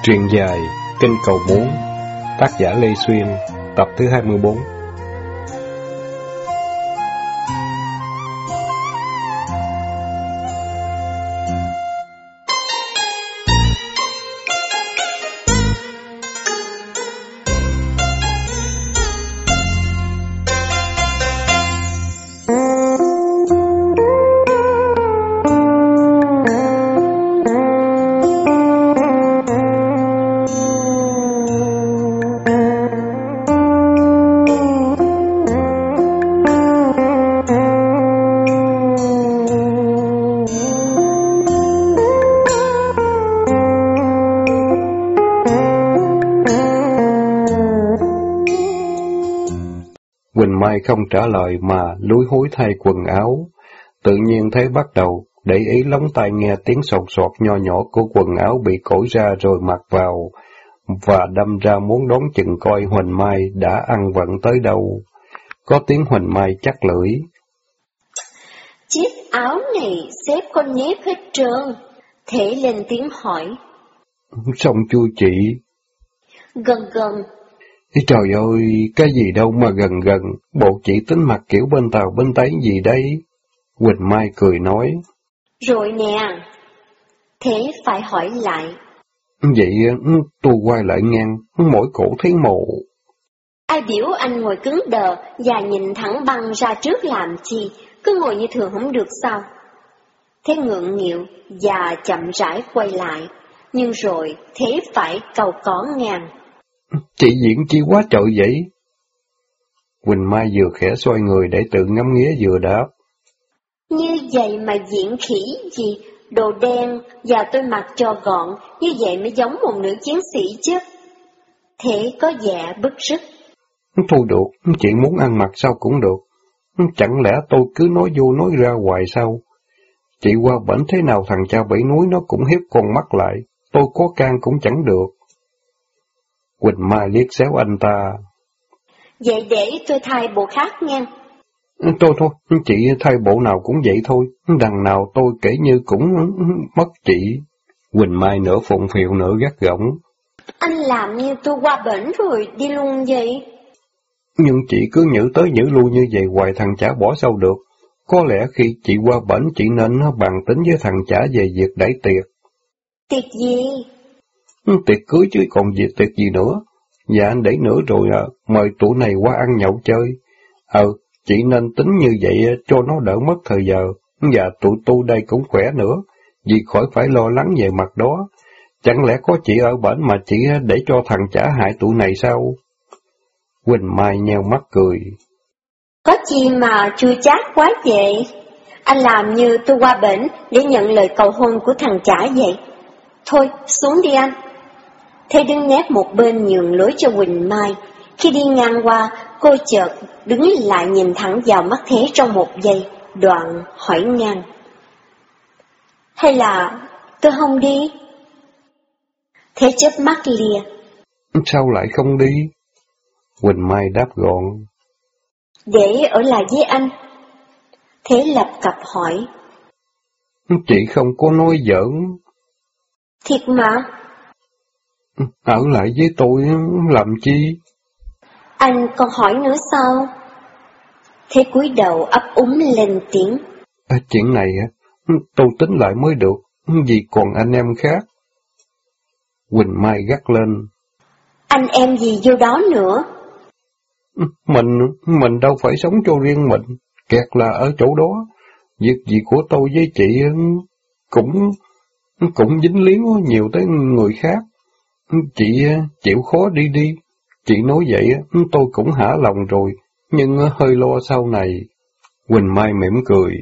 Truyện dài Kinh Cầu Muốn, tác giả Lê Xuyên, tập thứ 24. Quỳnh Mai không trả lời mà lúi húi thay quần áo. Tự nhiên thấy bắt đầu để ý lóng tai nghe tiếng sột soạt nho nhỏ của quần áo bị cởi ra rồi mặc vào, và đâm ra muốn đón chừng coi Huỳnh Mai đã ăn vận tới đâu. Có tiếng Huỳnh Mai chắc lưỡi. Chiếc áo này xếp con nếp hết trơn. Thế lên tiếng hỏi. Xong chưa chị? Gần gần. Trời ơi, cái gì đâu mà gần gần, bộ chị tính mặc kiểu bên Tàu bên Tấy gì đấy? Quỳnh Mai cười nói. Rồi nè, thế phải hỏi lại. Vậy tôi quay lại ngang, mỗi cổ thấy mồ. Ai biểu anh ngồi cứng đờ và nhìn thẳng băng ra trước làm chi, cứ ngồi như thường không được sao? Thế ngượng nghịu và chậm rãi quay lại, nhưng rồi thế phải cầu có ngang. Chị diễn chi quá trời vậy? Quỳnh Mai vừa khẽ xoay người để tự ngắm nghía vừa đáp. Như vậy mà diễn khỉ gì, đồ đen và tôi mặc cho gọn, như vậy mới giống một nữ chiến sĩ chứ. Thế có vẻ bức rứt. Thôi được, chị muốn ăn mặc sao cũng được. Chẳng lẽ tôi cứ nói vô nói ra hoài sao? Chị qua bển thế nào thằng cha bảy núi nó cũng hiếp con mắt lại, tôi có can cũng chẳng được. Quỳnh Mai liếc xéo anh ta. Vậy để tôi thay bộ khác nha. Thôi, chị thay bộ nào cũng vậy thôi, đằng nào tôi kể như cũng mất chị. Quỳnh Mai nửa phụng phịu nửa gắt gỏng. Anh làm như tôi qua bển rồi đi luôn vậy. Nhưng chị cứ nhử tới nhử lui như vậy hoài thằng chả bỏ sao được. Có lẽ khi chị qua bển chị nên bàn tính với thằng chả về việc đẩy tiệc. Tiệc gì? Tiệc cưới chứ còn việc tiệc gì nữa. Dạ anh đẩy nữa rồi mời tụi này qua ăn nhậu chơi. Chị nên tính như vậy cho nó đỡ mất thời giờ. Và tụi tôi đây cũng khỏe nữa, vì khỏi phải lo lắng về mặt đó. Chẳng lẽ có chị ở bển mà chị để cho thằng chả hại tụi này sao? Quỳnh Mai nheo mắt cười. Có chi mà chua chát quá vậy? Anh làm như tôi qua bển để nhận lời cầu hôn của thằng chả vậy. Thôi, xuống đi anh. Thế đứng nép một bên nhường lối cho Quỳnh Mai. Khi đi ngang qua, cô chợt đứng lại nhìn thẳng vào mắt Thế trong một giây, đoạn hỏi ngang. Hay là tôi không đi? Thế chớp mắt lìa. Sao lại không đi? Quỳnh Mai đáp gọn. Để ở lại với anh. Thế lập cập hỏi. Chị không có nói giỡn. Thiệt mà. Ở lại với tôi làm chi? Anh còn hỏi nữa sao? Thế cúi đầu ấp úng lên tiếng. Chuyện này tôi tính lại mới được, vì còn anh em khác. Quỳnh Mai gắt lên. Anh em gì vô đó nữa? Mình đâu phải sống cho riêng mình, kẹt là ở chỗ đó. Việc gì của tôi với chị cũng dính líu nhiều tới người khác. Chị chịu khó đi đi. Chị nói vậy tôi cũng hả lòng rồi, nhưng hơi lo sau này. Quỳnh Mai mỉm cười.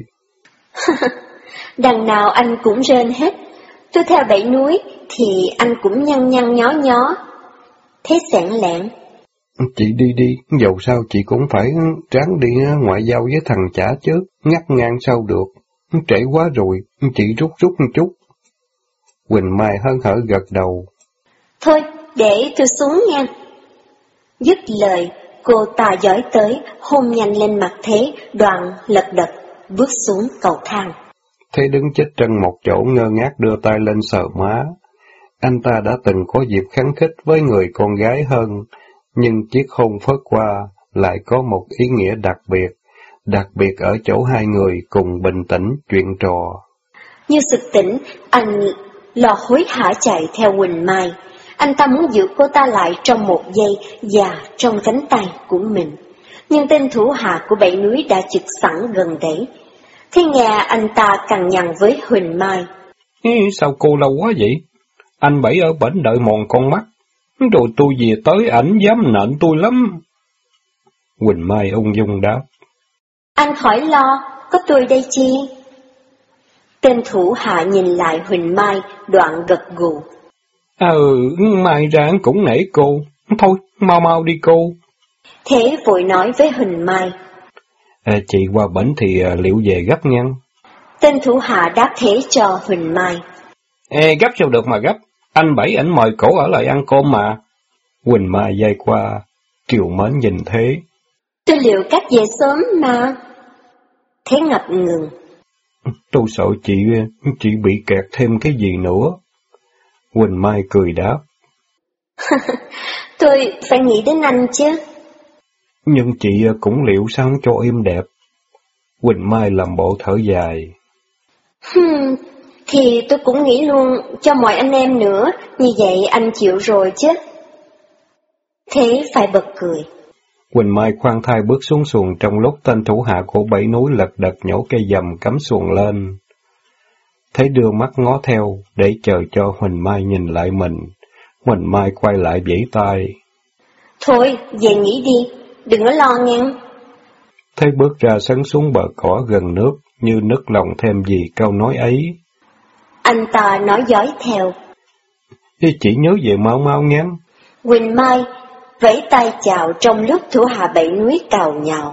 Đằng nào anh cũng rên hết. Tôi theo bảy núi thì anh cũng nhăn nhăn nhó nhó. Thế xẻn lẹn. Chị đi đi, dầu sao chị cũng phải ráng đi ngoại giao với thằng chả chứ, ngắt ngang sao được. Trễ quá rồi, chị rút một chút. Quỳnh Mai hớn hở gật đầu. Thôi, để tôi xuống nha. Dứt lời, cô ta dõi tới, hôn nhanh lên mặt Thế, đoạn lật đật, bước xuống cầu thang. Thế đứng chết chân một chỗ ngơ ngác đưa tay lên sờ má. Anh ta đã từng có dịp kháng khích với người con gái hơn, nhưng chiếc hôn phớt qua lại có một ý nghĩa đặc biệt ở chỗ hai người cùng bình tĩnh chuyện trò. Như sực tỉnh, anh lo hối hả chạy theo Huỳnh Mai. Anh ta muốn giữ cô ta lại trong một giây và trong cánh tay của mình. Nhưng tên thủ hạ của Bảy Núi đã trực sẵn gần đấy. Thế nghe anh ta cằn nhằn với Huỳnh Mai. Sao cô lâu quá vậy? Anh Bảy ở bển đợi mòn con mắt, rồi tôi về tới ảnh dám nện tôi lắm. Huỳnh Mai ung dung đáp. Anh khỏi lo, có tôi đây chi. Tên thủ hạ nhìn lại Huỳnh Mai, đoạn gật gù. Mai ra cũng nể cô. Thôi, mau đi cô. Thế vội nói với Huỳnh Mai. Chị qua bển thì liệu về gấp nha. Tên thủ hạ đáp thế cho Huỳnh Mai. Gấp sao được mà gấp. Anh Bảy ảnh mời cổ ở lại ăn cơm mà. Huỳnh Mai dây qua, triều mến nhìn thế. Tôi liệu cách về sớm mà. Thế ngập ngừng. Tôi sợ chị bị kẹt thêm cái gì nữa. Huỳnh Mai cười đáp. Tôi phải nghĩ đến anh chứ. Nhưng chị cũng liệu sao cho em đẹp. Huỳnh Mai làm bộ thở dài. Thì tôi cũng nghĩ luôn cho mọi anh em nữa, như vậy anh chịu rồi chứ. Thế phải bật cười. Huỳnh Mai khoan thai bước xuống xuồng trong lúc tên thủ hạ của Bảy Núi lật đật nhổ cây dầm cắm xuồng lên. Thấy đưa mắt ngó theo để chờ cho Huỳnh Mai nhìn lại mình. Huỳnh Mai quay lại vẫy tay. Thôi, về nghỉ đi, đừng có lo nghe. Thấy bước ra sấn xuống bờ cỏ gần nước, như nức lòng thêm gì câu nói ấy. Anh ta nói dõi theo. Chỉ nhớ về mau nhé. Huỳnh Mai vẫy tay chào trong lúc thủ hạ Bảy Núi cào nhào.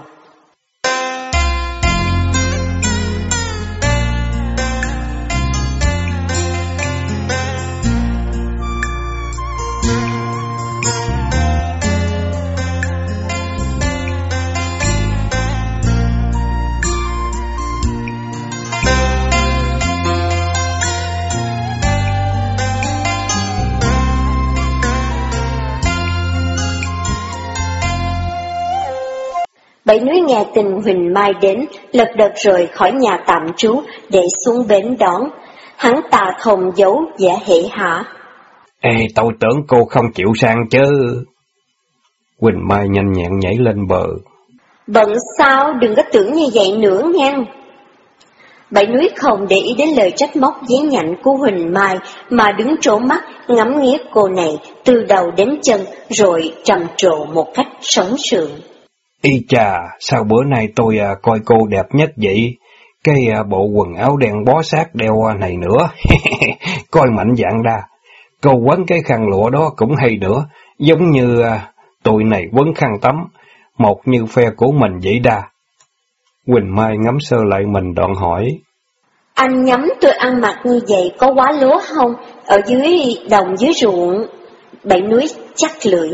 Bảy Núi nghe tin Huỳnh Mai đến, lật đật rời khỏi nhà tạm trú để xuống bến đón. Hắn ta không giấu vẻ hỉ hả. Tôi tưởng cô không chịu sang chứ. Huỳnh Mai nhanh nhẹn nhảy lên bờ. Bận sao, đừng có tưởng như vậy nữa nghe. Bảy Núi không để ý đến lời trách móc dí nhảnh của Huỳnh Mai, mà đứng trố mắt ngắm nghía cô này từ đầu đến chân, rồi trầm trồ một cách sống sượng. Y chà, sao bữa nay tôi coi cô đẹp nhất vậy? Cái bộ quần áo đen bó sát đeo này nữa. Coi mạnh dạn đa. Cô quấn cái khăn lụa đó cũng hay nữa. Giống như tụi này quấn khăn tắm. Một như phe của mình vậy đa. Huỳnh Mai ngắm sơ lại mình đoạn hỏi. Anh nhắm tôi ăn mặc như vậy có quá lố không? Ở dưới đồng dưới ruộng. Bảy Núi chắc lưỡi.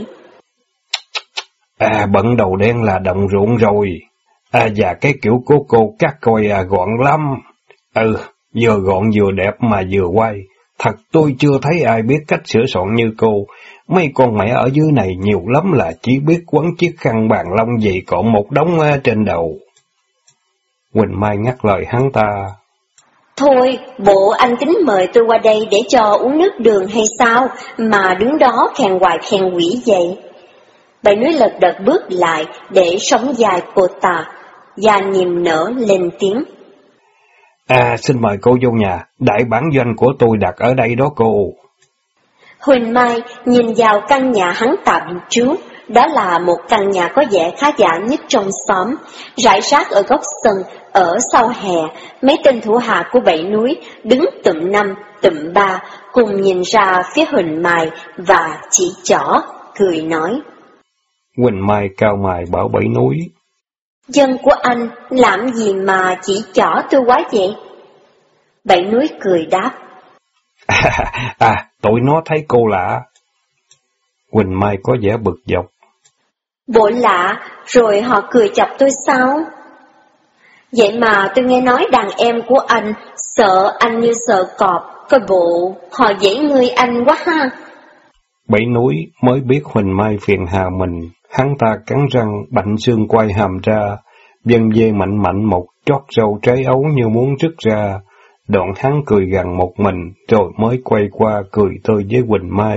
Bận đầu đen là đồng ruộng rồi. Và cái kiểu của cô cắt coi gọn lắm. Vừa gọn vừa đẹp mà vừa quay. Thật tôi chưa thấy ai biết cách sửa soạn như cô. Mấy con mẹ ở dưới này nhiều lắm là chỉ biết quấn chiếc khăn bàn lông gì cộn một đống trên đầu. Huỳnh Mai ngắt lời hắn ta. Thôi, bộ anh tính mời tôi qua đây để cho uống nước đường hay sao, mà đứng đó khen hoài khen quỷ vậy. Bảy Núi lật đật bước lại để sóng dài cô ta, và niềm nở lên tiếng. Xin mời cô vô nhà, đại bản doanh của tôi đặt ở đây đó cô. Huỳnh Mai nhìn vào căn nhà hắn tạm trú, đó là một căn nhà có vẻ khá giả nhất trong xóm, rải rác ở góc sân, ở sau hè, mấy tên thủ hạ của Bảy Núi đứng tụm năm, tụm ba, cùng nhìn ra phía Huỳnh Mai và chỉ trỏ, cười nói. Huỳnh Mai cao mày bảo Bảy Núi. Dân của anh làm gì mà chỉ trỏ tôi quá vậy? Bảy Núi cười đáp. Tụi nó thấy cô lạ. Huỳnh Mai có vẻ bực dọc. Bộ lạ, rồi họ cười chọc tôi sao? Vậy mà tôi nghe nói đàn em của anh sợ anh như sợ cọp. coi bộ họ dễ người anh quá ha. Bảy núi mới biết Huỳnh Mai phiền hà mình, hắn ta cắn răng bạnh xương quay hàm ra, vân vê mạnh mạnh một chót râu trái ấu như muốn rứt ra. Đoạn hắn cười gằn một mình, rồi mới quay qua cười tươi với Huỳnh Mai.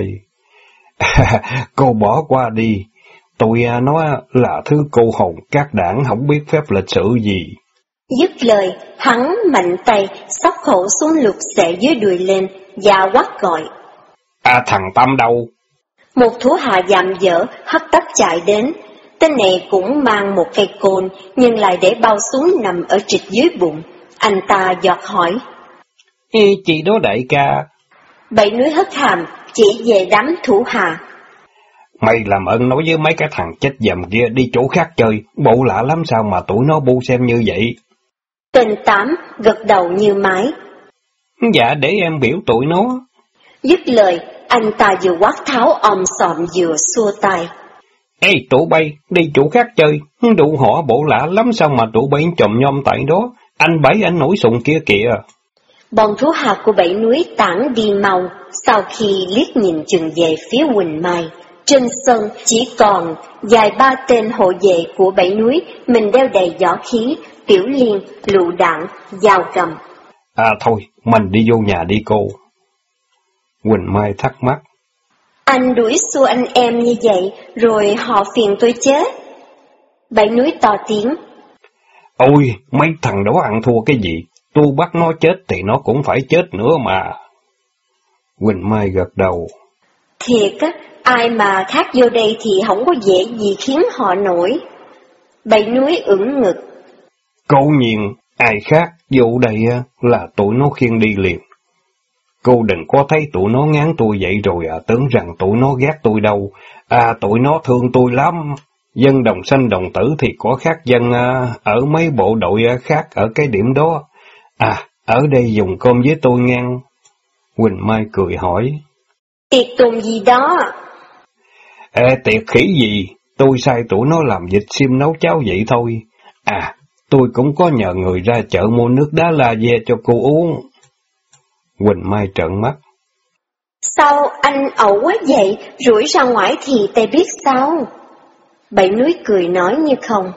Cô bỏ qua đi, tôi nói là thứ cô hồn các đảng không biết phép lịch sử gì. Dứt lời, hắn mạnh tay xốc khẩu xuống lục xệ dưới đùi lên và quát gọi. Thằng Tâm đâu? Một thú hạ dạm dở hấp tấp chạy đến. Tên này cũng mang một cây côn, nhưng lại để bao súng nằm ở trịch dưới bụng. Anh ta giọt hỏi. Chị đó đại ca. Bảy núi hất hàm, chỉ về đám thủ hạ. Mày làm ơn nói với mấy cái thằng chết dầm kia đi chỗ khác chơi, bộ lạ lắm sao mà tụi nó bu xem như vậy. Tên Tám gật đầu như máy. Dạ để em biểu tụi nó. Dứt lời, anh ta vừa quát tháo om sòm vừa xua tay. Ê tụi bay, đi chỗ khác chơi, đủ họ bộ lạ lắm sao mà tụi bay chồm nhom tại đó, anh Bảy anh nổi sùng kia kìa. Bọn thú hạ của Bảy núi tản đi mau, sau khi liếc nhìn chừng về phía Huỳnh Mai. Trên sân chỉ còn vài ba tên hộ vệ của Bảy núi, mình đeo đầy võ khí, tiểu liên, lựu đạn, dao cầm. Thôi, mình đi vô nhà đi cô. Huỳnh Mai thắc mắc. Anh đuổi xua anh em như vậy, rồi họ phiền tôi chết. Bảy núi to tiếng. Ôi, mấy thằng đó ăn thua cái gì? Tôi bắt nó chết thì nó cũng phải chết nữa mà. Huỳnh Mai gật đầu. Thiệt á, ai mà khác vô đây thì không có dễ gì khiến họ nổi. Bảy núi ưỡn ngực. Cố nhiên, ai khác vô đây là tụi nó khiêng đi liền. Cô đừng có thấy tụi nó ngán tôi vậy rồi tưởng rằng tụi nó ghét tôi đâu. Tụi nó thương tôi lắm. Dân đồng sanh đồng tử thì có khác dân ở mấy bộ đội khác ở cái điểm đó. Ở đây dùng cơm với tôi ngang. Huỳnh Mai cười hỏi. Tiệc tùng gì đó? Tiệc khỉ gì? Tôi sai tụi nó làm vịt xiêm nấu cháo vậy thôi. Tôi cũng có nhờ người ra chợ mua nước đá la ve cho cô uống. Huỳnh Mai trợn mắt. Sao anh ẩu quá vậy, rủi ra ngoài thì tay biết sao? Bảy núi cười nói như không.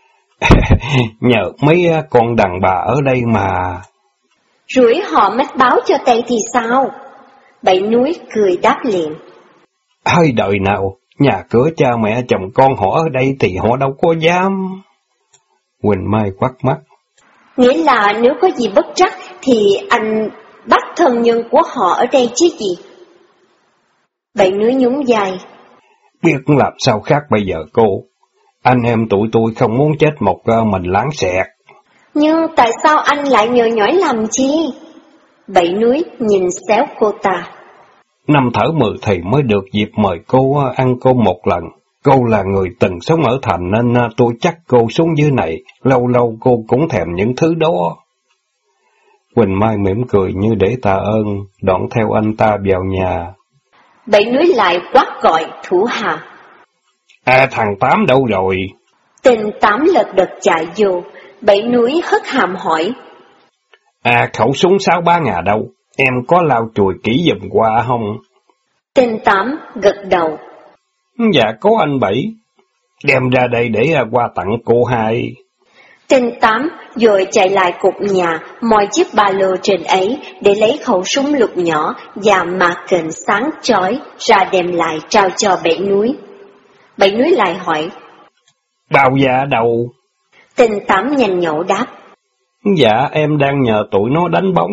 Nhờ mấy con đàn bà ở đây mà. Rủi họ mách báo cho tay thì sao? Bảy núi cười đáp liền. Hơi đời nào, nhà cửa cha mẹ chồng con họ ở đây thì họ đâu có dám. Huỳnh Mai quắt mắt. Nghĩa là nếu có gì bất trắc thì anh bắt thân nhân của họ ở đây chứ gì? Bảy núi nhún vai. Biết làm sao khác bây giờ cô. Anh em tụi tôi không muốn chết một mình láng xẹt. Nhưng tại sao anh lại nhờ nhỏi làm chi? Bảy núi nhìn xéo cô ta. Năm thở 10 thì mới được dịp mời cô ăn cơm một lần. Cô là người từng sống ở thành nên tôi chắc cô xuống dưới này, lâu lâu cô cũng thèm những thứ đó. Huỳnh Mai mỉm cười như để tạ ơn, đoạn theo anh ta vào nhà. Bảy núi lại quát gọi thủ hạ. Thằng Tám đâu rồi? Tên Tám lật đật chạy vô, Bảy núi hất hàm hỏi. Khẩu súng 6-3 ngà đâu, em có lau chùi kỹ giùm qua không? Tên Tám gật đầu. Dạ có anh Bảy, đem ra đây để qua tặng cô Hai. Tên Tám rồi chạy lại cục nhà, moi chiếc ba lô trên ấy để lấy khẩu súng lục nhỏ và mạc kềnh sáng chói ra đem lại trao cho Bảy núi. Bảy núi lại hỏi. Bao dạ đâu? Tên Tám nhanh nhậu đáp. Dạ em đang nhờ tụi nó đánh bóng.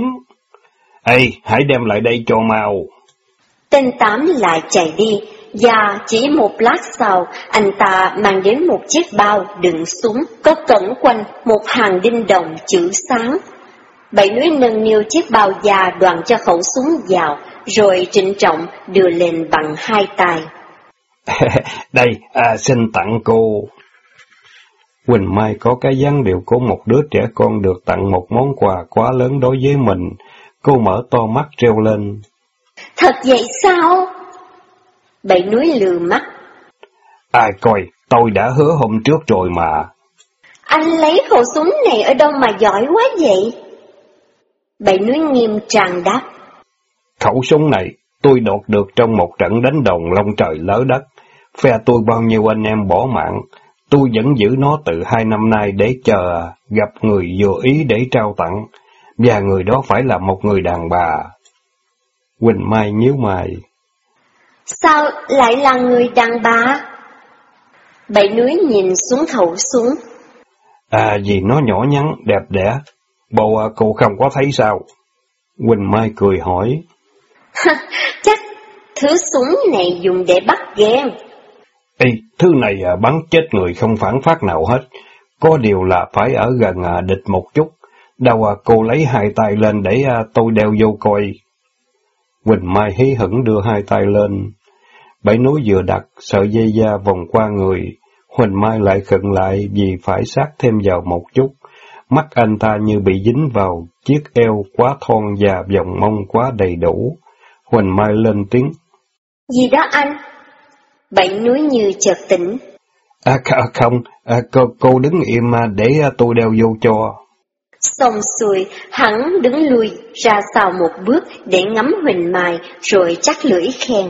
Hãy đem lại đây cho mau. Tên Tám lại chạy đi, và chỉ một lát sau, anh ta mang đến một chiếc bao đựng súng, có cẩn quanh một hàng đinh đồng chữ sáng. Bảy núi nâng niu chiếc bao da đoàn cho khẩu súng vào, rồi trịnh trọng đưa lên bằng hai tay. Đây, xin tặng cô. Huỳnh Mai có cái dáng điệu của một đứa trẻ con được tặng một món quà quá lớn đối với mình. Cô mở to mắt reo lên. Thật vậy sao? Bảy núi lừ mắt. Ai coi, tôi đã hứa hôm trước rồi mà. Anh lấy khẩu súng này ở đâu mà giỏi quá vậy? Bảy núi nghiêm trang đáp. Khẩu súng này tôi đoạt được trong một trận đánh đòn long trời lở đất. Phe tôi bao nhiêu anh em bỏ mạng, tôi vẫn giữ nó từ 2 năm nay để chờ gặp người vừa ý để trao tặng, và người đó phải là một người đàn bà. Quỳnh Mai nhíu mày. Sao lại là người đàn bà? Bảy Núi nhìn xuống khẩu súng. Vì nó nhỏ nhắn, đẹp đẽ. Bộ cô không có thấy sao? Quỳnh Mai cười hỏi. Chắc thứ súng này dùng để bắt ghen. Thứ này bắn chết người không phản phát nào hết. Có điều là phải ở gần địch một chút. Đâu cô lấy 2 tay lên để tôi đeo vô coi. Quỳnh Mai hí hửng đưa 2 tay lên. Bảy Núi vừa đặt sợi dây da vòng qua người. Quỳnh Mai lại khựng lại vì phải sát thêm vào một chút. Mắt anh ta như bị dính vào chiếc eo quá thon và vòng mông quá đầy đủ. Quỳnh Mai lên tiếng. Gì đó anh? Bảy Núi như chợt tỉnh. Không, cô đứng im để tôi đeo vô cho. Xong xuôi, hắn đứng lui ra sau một bước để ngắm Huỳnh Mai rồi chắc lưỡi khen.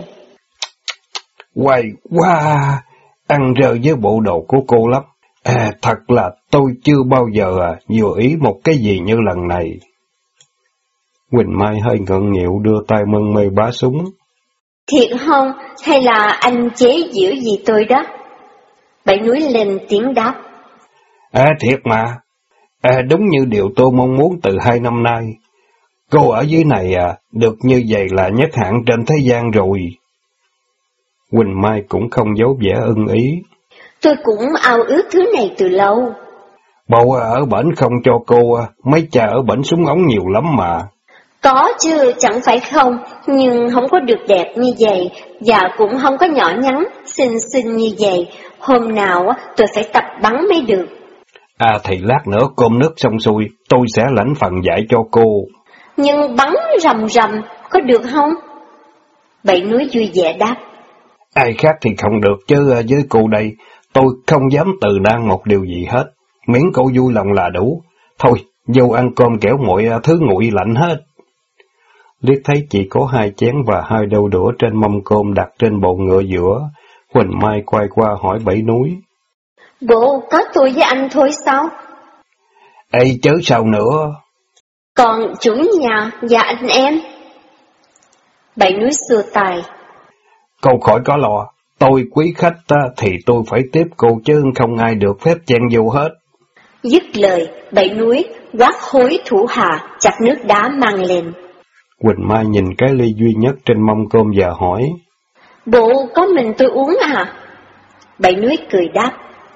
Quay, wow, ăn rơi với bộ đồ của cô lắm. Thật là tôi chưa bao giờ vừa ý một cái gì như lần này. Quỳnh Mai hơi ngượng nghịu đưa tay mân mê bá súng. Thiệt không, hay là anh chế giễu gì tôi đó? Bảy Núi lên tiếng đáp. Thiệt mà. Đúng như điều tôi mong muốn từ 2 năm nay. Cô ở dưới này được như vậy là nhất hạng trên thế gian rồi. Quỳnh Mai cũng không giấu vẻ ưng ý. Tôi cũng ao ước thứ này từ lâu. Bộ ở bển không cho cô, mấy cha ở bển súng ống nhiều lắm mà. Có chứ, chẳng phải không, nhưng không có được đẹp như vậy, và cũng không có nhỏ nhắn, xinh xinh như vậy. Hôm nào tôi phải tập bắn mới được. Thì lát nữa cơm nước xong xuôi, tôi sẽ lãnh phần dạy cho cô. Nhưng bắn rầm rầm, có được không? Bảy Núi vui vẻ đáp. Ai khác thì không được, chứ với cô đây, tôi không dám từ đang một điều gì hết. Miễn cô vui lòng là đủ. Thôi, vô ăn cơm kẻo mọi thứ nguội lạnh hết. Liếc thấy chỉ có 2 chén và 2 đôi đũa trên mâm cơm đặt trên bộ ngựa giữa, Quỳnh Mai quay qua hỏi Bảy Núi. Bộ có tôi với anh thôi sao? Chớ sao nữa. Còn chủ nhà và anh em? Bảy Núi xua tay. Cô khỏi có lo, tôi quý khách thì tôi phải tiếp cô chứ không ai được phép chen vô hết. Dứt lời, Bảy Núi quát hối thủ hạ chặt nước đá mang lên. Quỳnh Mai nhìn cái ly duy nhất trên mâm cơm và hỏi. Bộ có mình tôi uống à? Bảy Núi cười đáp.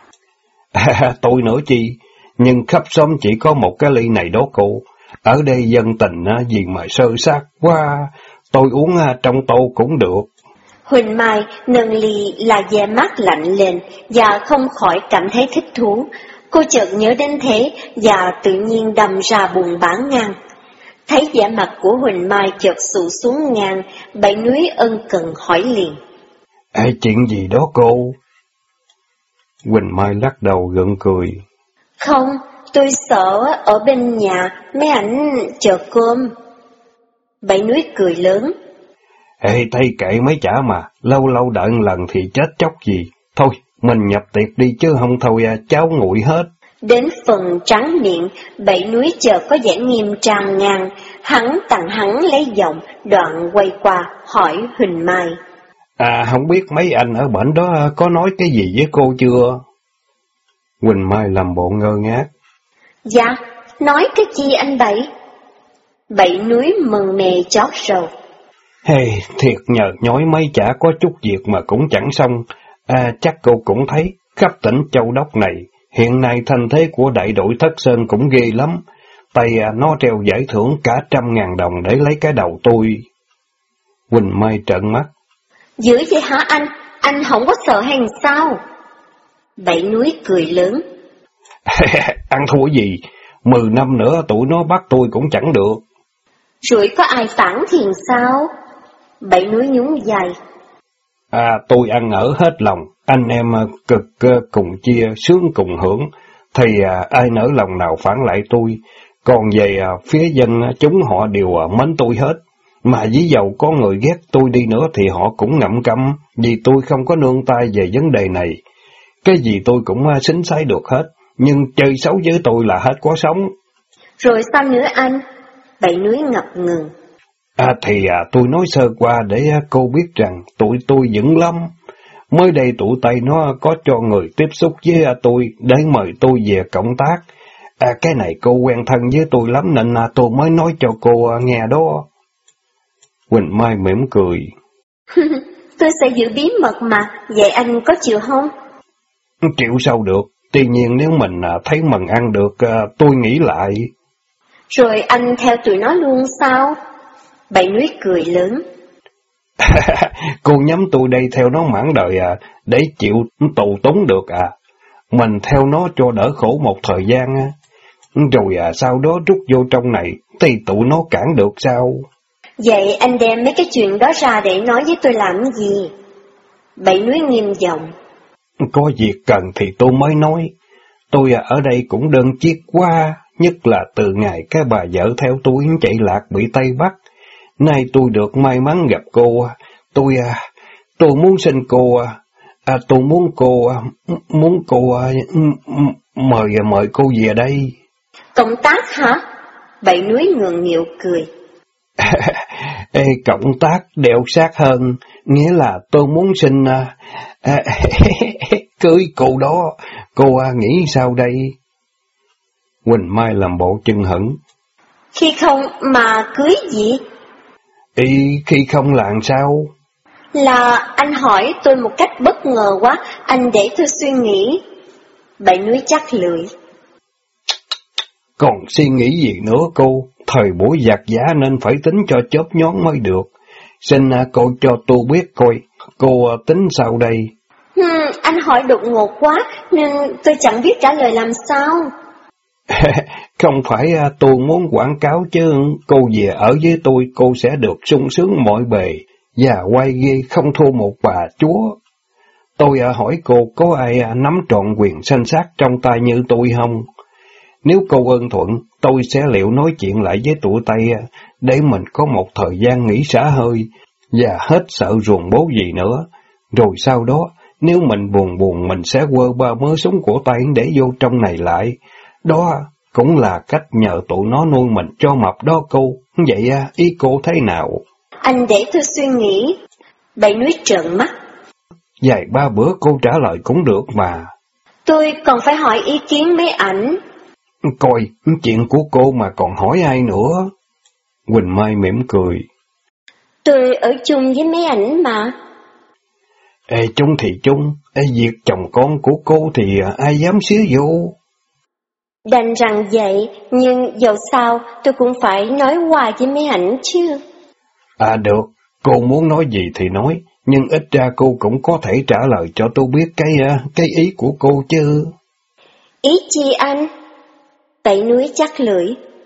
Tôi nữa chi, nhưng khắp xóm chỉ có một cái ly này đó cô. Ở đây dân tình gì mà sơ sát quá, tôi uống trong tô cũng được. Huỳnh Mai nâng ly là vẻ mắt lạnh lên và không khỏi cảm thấy thích thú. Cô chợt nhớ đến thế và tự nhiên đâm ra buồn bã ngang. Thấy vẻ mặt của Huỳnh Mai chợt sụ xuống ngang, Bảy Núi ân cần hỏi liền. Chuyện gì đó cô? Huỳnh Mai lắc đầu gượng cười. Không, tôi sợ ở bên nhà mấy ảnh chờ cơm. Bảy Núi cười lớn. Thay kệ mấy chả mà, lâu lâu đợi lần thì chết chóc gì. Thôi, mình nhập tiệc đi chứ không thôi cháo nguội hết. Đến phần trắng miệng, Bảy Núi chợt có vẻ nghiêm trang ngang, hắn tặng hắn lấy giọng, đoạn quay qua hỏi Huỳnh Mai. Không biết mấy anh ở bển đó có nói cái gì với cô chưa? Huỳnh Mai làm bộ ngơ ngác. Dạ, nói cái chi anh Bảy? Bảy Núi mừng mề chót rầu. Thiệt nhờ nhói mấy chả có chút việc mà cũng chẳng xong. Chắc cô cũng thấy, khắp tỉnh Châu Đốc này, hiện nay thanh thế của đại đội Thất Sơn cũng ghê lắm. Tay nó treo giải thưởng cả 100.000 đồng để lấy cái đầu tôi. Huỳnh Mai trợn mắt. Dữ vậy hả anh? Anh không có sợ hay sao? Bảy Núi cười lớn. Ăn thua gì? 10 năm nữa tụi nó bắt tôi cũng chẳng được. Rồi có ai phản thiền sao? Bảy Núi nhún vai. Tôi ăn ở hết lòng, anh em cực cùng chia, sướng cùng hưởng, thì ai nỡ lòng nào phản lại tôi. Còn về phía dân chúng họ đều mến tôi hết. Mà dí dầu có người ghét tôi đi nữa thì họ cũng ngậm câm, vì tôi không có nương tay về vấn đề này. Cái gì tôi cũng xính xái được hết, nhưng chơi xấu với tôi là hết có sống. Rồi sao nữa anh? Bảy núi ngập ngừng. Tôi nói sơ qua để cô biết rằng tụi tôi vững lắm. Mới đây tụi Tây nó có cho người tiếp xúc với tôi để mời tôi về cộng tác. Cái này cô quen thân với tôi lắm nên tôi mới nói cho cô nghe đó. Quỳnh Mai mỉm cười. Tôi sẽ giữ bí mật mà, vậy anh có chịu không? Chịu sao được, tuy nhiên nếu mình thấy mần ăn được, tôi nghĩ lại. Rồi anh theo tụi nó luôn sao? Bảy núi cười lớn. Cô nhắm tôi đây theo nó mãn đời để chịu tù túng được Mình theo nó cho đỡ khổ một thời gian rồi sau đó rút vô trong này, thì tụi nó cản được sao? Vậy anh đem mấy cái chuyện đó ra để nói với tôi làm gì? Bảy núi nghiêm giọng. Có việc cần thì tôi mới nói. Tôi ở đây cũng đơn chiếc quá, nhất là từ ngày cái bà vợ theo tôi chạy lạc bị Tây Bắc. Nay tôi được may mắn gặp cô, tôi muốn xin cô, tôi muốn cô mời cô về đây. Cộng tác hả? Bảy núi ngượng nghịu cười. Cộng tác đeo sát hơn, nghĩa là tôi muốn xin cưới cô đó, cô nghĩ sao đây? Quỳnh Mai làm bộ chưng hửng. Khi không mà cưới gì? Khi không là sao? Là anh hỏi tôi một cách bất ngờ quá, anh để tôi suy nghĩ. Bảy núi chắc lưỡi. Còn suy nghĩ gì nữa cô? Thời buổi giặc giả nên phải tính cho chớp nhón mới được. Xin cô cho tôi biết coi, cô tính sao đây? Anh hỏi đột ngột quá, nên tôi chẳng biết trả lời làm sao. Không phải tôi muốn quảng cáo chứ, cô về ở với tôi, cô sẽ được sung sướng mọi bề, và quay ghê không thua một bà chúa. Tôi hỏi cô có ai nắm trọn quyền sanh sát trong tay như tôi không? Nếu cô ưng thuận, tôi sẽ liệu nói chuyện lại với tụi Tây để mình có một thời gian nghỉ xả hơi và hết sợ ruồng bố gì nữa. Rồi sau đó, nếu mình buồn mình sẽ quơ ba mớ súng của Tây để vô trong này lại. Đó cũng là cách nhờ tụi nó nuôi mình cho mập đó cô. Vậy ý cô thế nào? Anh để tôi suy nghĩ. Bảy núi trợn mắt. Vài ba bữa cô trả lời cũng được mà. Tôi còn phải hỏi ý kiến mấy ảnh. Coi, chuyện của cô mà còn hỏi ai nữa? Quỳnh Mai mỉm cười. Tôi ở chung với mấy ảnh mà. Chung thì chung, việc chồng con của cô thì ai dám xía vô? Đành rằng vậy, nhưng dầu sao tôi cũng phải nói qua với mấy ảnh chứ. Được, cô muốn nói gì thì nói, nhưng ít ra cô cũng có thể trả lời cho tôi biết cái ý của cô chứ. Ý chi anh? Bảy núi chắc lưỡi.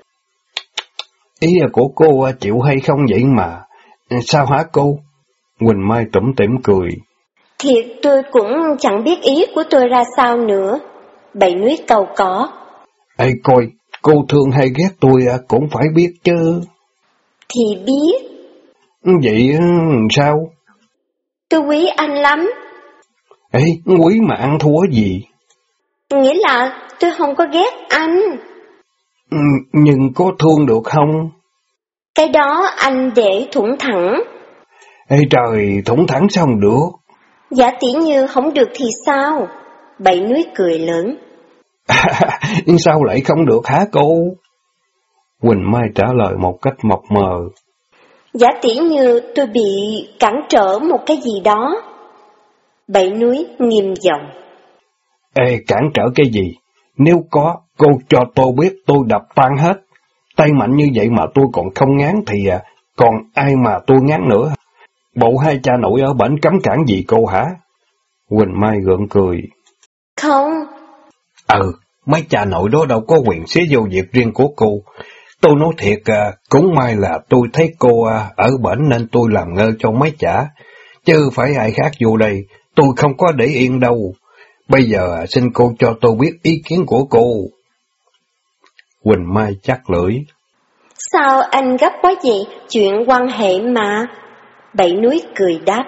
Ý của cô chịu hay không vậy mà? Sao hả cô? Quỳnh Mai tủm tỉm cười. Thiệt tôi cũng chẳng biết ý của tôi ra sao nữa. Bảy núi cầu có. Coi, cô thương hay ghét tôi cũng phải biết chứ. Thì biết. Vậy sao? Tôi quý anh lắm. Quý mà ăn thua gì? Nghĩa là tôi không có ghét anh. Nhưng có thương được không? Cái đó anh để thủng thẳng. Trời, thủng thẳng sao không được? Giả tỉ như không được thì sao? Bảy núi cười lớn. Sao lại không được hả cô? Quỳnh Mai trả lời một cách mập mờ. Giả tỉ như tôi bị cản trở một cái gì đó. Bảy núi nghiêm giọng. Cản trở cái gì? Nếu có, cô cho tôi biết tôi đập tan hết. Tay mạnh như vậy mà tôi còn không ngán thì còn ai mà tôi ngán nữa? Bộ hai cha nội ở bển cấm cản gì cô hả? Quỳnh Mai gượng cười. Không. Mấy cha nội đó đâu có quyền xía vô việc riêng của cô. Tôi nói thiệt, cũng may là tôi thấy cô ở bển nên tôi làm ngơ cho mấy chả. Chứ phải ai khác vô đây, tôi không có để yên đâu. Bây giờ xin cô cho tôi biết ý kiến của cô. Quỳnh Mai chắc lưỡi. Sao anh gấp quá vậy? Chuyện quan hệ mà. Bảy núi cười đáp.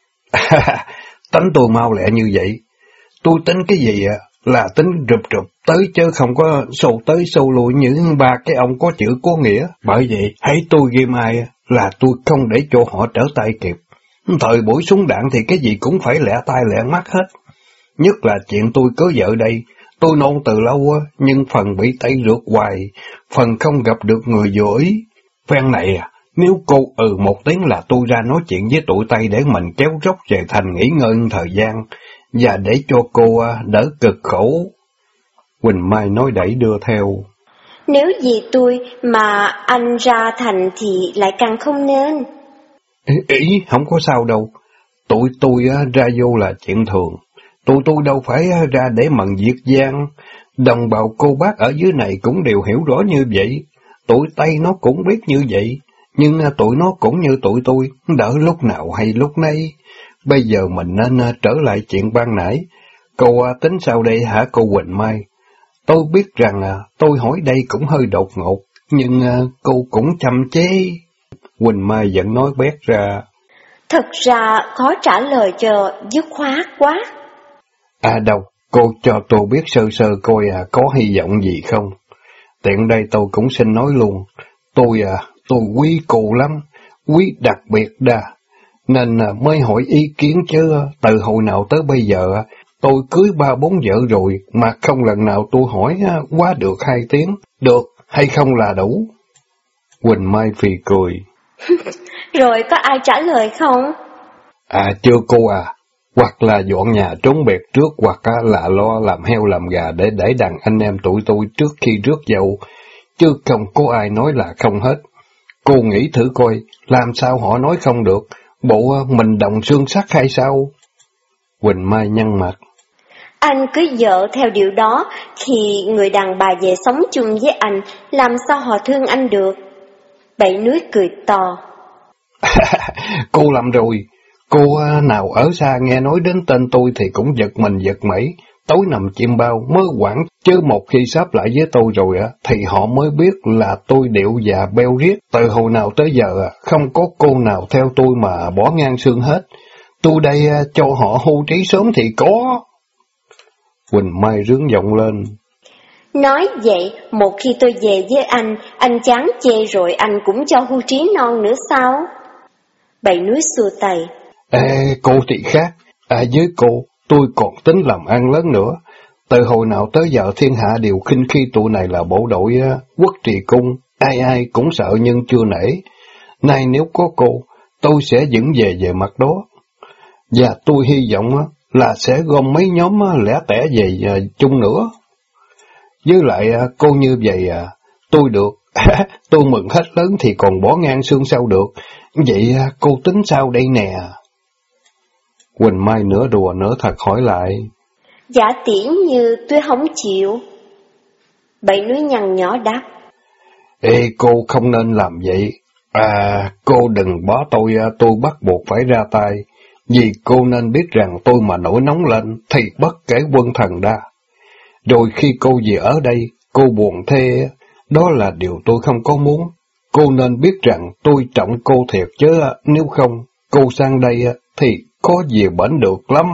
Tánh tôi mau lẹ như vậy. Tôi tính cái gì là tính rụp tới chứ không có xô tới xô lùi những ba cái ông có chữ có nghĩa. Bởi vậy, hãy tôi ghim ai là tôi không để cho họ trở tay kịp. Thời buổi súng đạn thì cái gì cũng phải lẹ tai lẹ mắt hết. Nhất là chuyện tôi cưới vợ đây. Tôi nôn từ lâu nhưng phần bị tay rượt hoài, phần không gặp được người vừa ý. Phen này nếu cô một tiếng là tôi ra nói chuyện với tụi Tây để mình kéo rốc về thành nghỉ ngơi thời gian, và để cho cô đỡ cực khổ. Quỳnh Mai nói đẩy đưa theo. Nếu vì tôi mà anh ra thành thì lại càng không nên. Ý không có sao đâu. Tụi tôi ra vô là chuyện thường. Tụi tôi đâu phải ra để mần diệt giang. Đồng bào cô bác ở dưới này cũng đều hiểu rõ như vậy. Tụi Tây nó cũng biết như vậy. Nhưng tụi nó cũng như tụi tôi, đỡ lúc nào hay lúc nấy. Bây giờ mình nên trở lại chuyện ban nãy. Cô tính sao đây hả cô Quỳnh Mai? Tôi biết rằng tôi hỏi đây cũng hơi đột ngột, nhưng cô cũng chăm chế. Quỳnh Mai vẫn nói bét ra. Thật ra khó trả lời cho dứt khoát quá. Đâu, cô cho tôi biết sơ sơ coi có hy vọng gì không. Tiện đây tôi cũng xin nói luôn. Tôi quý cô lắm, quý đặc biệt đa. Nên mới hỏi ý kiến chứ từ hồi nào tới bây giờ tôi cưới 3-4 vợ rồi mà không lần nào tôi hỏi quá được 2 tiếng, được hay không là đủ. Quỳnh Mai phì cười. Rồi có ai trả lời không? Chưa cô hoặc là dọn nhà trốn biệt trước hoặc là lo làm heo làm gà để đàn anh em tụi tôi trước khi rước dâu, chứ không có ai nói là không hết. Cô nghĩ thử coi, làm sao họ nói không được, bộ mình đồng xương sắt hay sao? Quỳnh Mai nhăn mặt. Anh cưới vợ theo điều đó, thì người đàn bà về sống chung với anh, làm sao họ thương anh được? Bảy núi cười to. Cô làm rồi, cô nào ở xa nghe nói đến tên tôi thì cũng giật mình giật mẩy, tối nằm chim bao mới quản, chứ một khi sáp lại với tôi rồi thì họ mới biết là tôi điệu già beo riết, từ hồi nào tới giờ không có cô nào theo tôi mà bỏ ngang xương hết. Tôi đây cho họ hưu trí sớm thì có. Quỳnh Mai rướng giọng lên. Nói vậy, một khi tôi về với anh chán chê rồi anh cũng cho hưu trí non nữa sao? Bảy núi xua tay. Cô thì khác, với cô, tôi còn tính làm ăn lớn nữa. Từ hồi nào tới giờ thiên hạ đều khinh khi tụi này là bộ đội quốc trì cung, ai cũng sợ nhưng chưa nể. Nay nếu có cô, tôi sẽ vững về mặt đó. Và tôi hy vọng là sẽ gom mấy nhóm lẻ tẻ về chung nữa. Với lại cô như vậy tôi được, tôi mừng hết lớn thì còn bỏ ngang xương sao được. Vậy cô tính sao đây nè? Quỳnh Mai nửa đùa nửa thật hỏi lại. Giả tỉ như tôi không chịu. Bảy núi nhăn nhỏ đáp. Cô không nên làm vậy. Cô đừng bỏ tôi bắt buộc phải ra tay. Vì cô nên biết rằng tôi mà nổi nóng lên thì bất kể quân thần đa. Rồi khi cô về ở đây, cô buồn thê, đó là điều tôi không có muốn. Cô nên biết rằng tôi trọng cô thiệt chứ nếu không, cô sang đây thì có gì bển được lắm.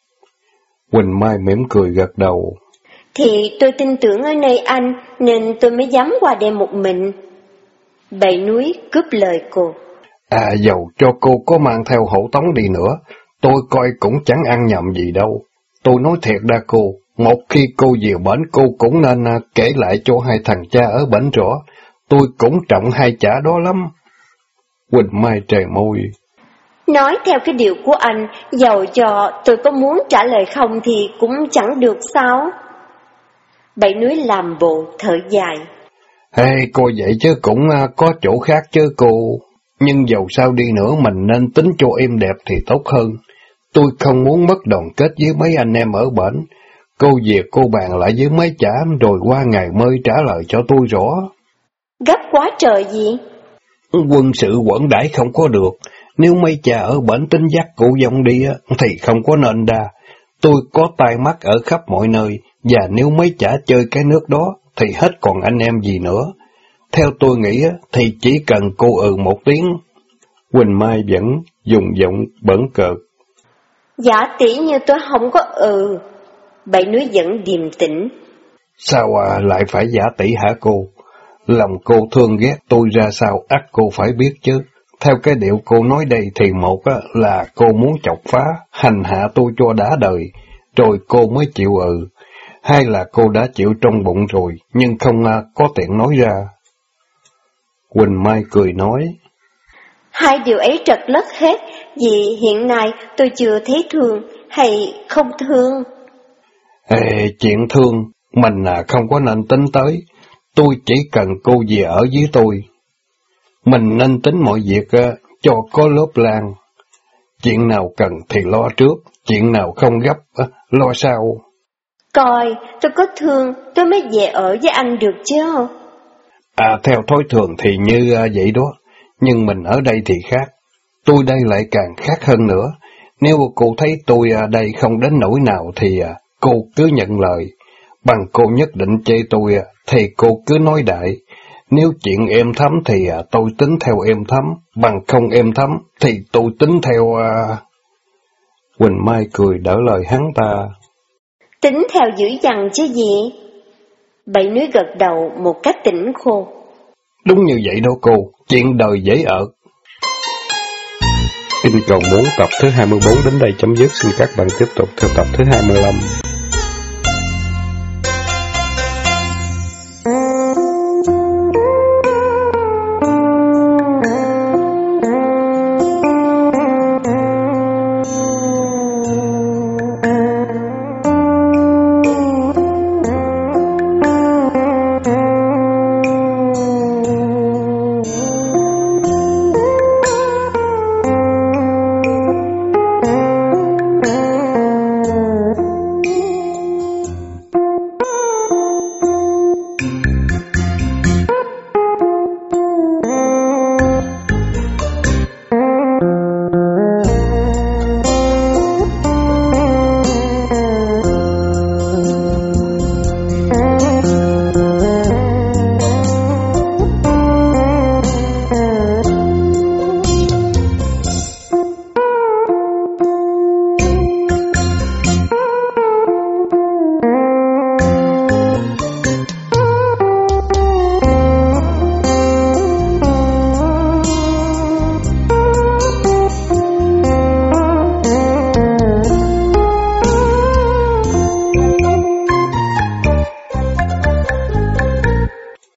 Quỳnh Mai mỉm cười gật đầu. Thì tôi tin tưởng ở nơi anh, nên tôi mới dám qua đây một mình. Bảy núi cướp lời cô. Dầu cho cô có mang theo hộ tống đi nữa, tôi coi cũng chẳng ăn nhầm gì đâu. Tôi nói thiệt đa cô, một khi cô về bển cô cũng nên kể lại cho hai thằng cha ở bển rõ. Tôi cũng trọng hai chả đó lắm. Quỳnh Mai trề môi. Nói theo cái điều của anh, dầu cho tôi có muốn trả lời không thì cũng chẳng được sao? Bảy núi làm bộ thở dài. Cô vậy chứ cũng có chỗ khác chứ cô. Nhưng dầu sao đi nữa mình nên tính cho em đẹp thì tốt hơn. Tôi không muốn mất đoàn kết với mấy anh em ở bển. Cô về cô bàn lại với mấy chả rồi qua ngày mới trả lời cho tôi rõ. Gấp quá trời gì? Quân sự quẩn đãi không có được. Nếu mấy cha ở bển tính dắt cụ dông đi thì không có nên đa. Tôi có tai mắt ở khắp mọi nơi, và nếu mấy chả chơi cái nước đó thì hết còn anh em gì nữa. Theo tôi nghĩ thì chỉ cần cô một tiếng. Quỳnh Mai vẫn dùng giọng bẩn cợt. Giả tỷ như tôi không có Bảy núi vẫn điềm tĩnh. Sao lại phải giả tỷ hả cô? Lòng cô thương ghét tôi ra sao ắt cô phải biết chứ. Theo cái điệu cô nói đây thì một là cô muốn chọc phá, hành hạ tôi cho đã đời, rồi cô mới chịu Hai là cô đã chịu trong bụng rồi, nhưng không có tiện nói ra. Quỳnh Mai cười nói. Hai điều ấy trật lất hết, vì hiện nay tôi chưa thấy thương hay không thương. Chuyện thương, mình không có nên tính tới, tôi chỉ cần cô về ở với tôi. Mình nên tính mọi việc cho có lớp lan. Chuyện nào cần thì lo trước, chuyện nào không gấp, lo sau. Coi, tôi có thương, tôi mới về ở với anh được chứ. Theo thói thường thì như vậy đó, nhưng mình ở đây thì khác. Tôi đây lại càng khác hơn nữa. Nếu cô thấy tôi đây không đến nỗi nào thì cô cứ nhận lời. Bằng cô nhất định chê tôi thì cô cứ nói đại. Nếu chuyện êm thấm thì tôi tính theo êm thấm, bằng không êm thấm thì tôi tính theo... Quỳnh Mai cười đỡ lời hắn ta. Tính theo dữ dằn chứ gì? Bảy núi gật đầu một cách tỉnh khô. Đúng như vậy đó cô, chuyện đời dễ ở. Tin cầu muốn tập thứ 24 đến đây chấm dứt, xin các bạn tiếp tục theo tập thứ 25.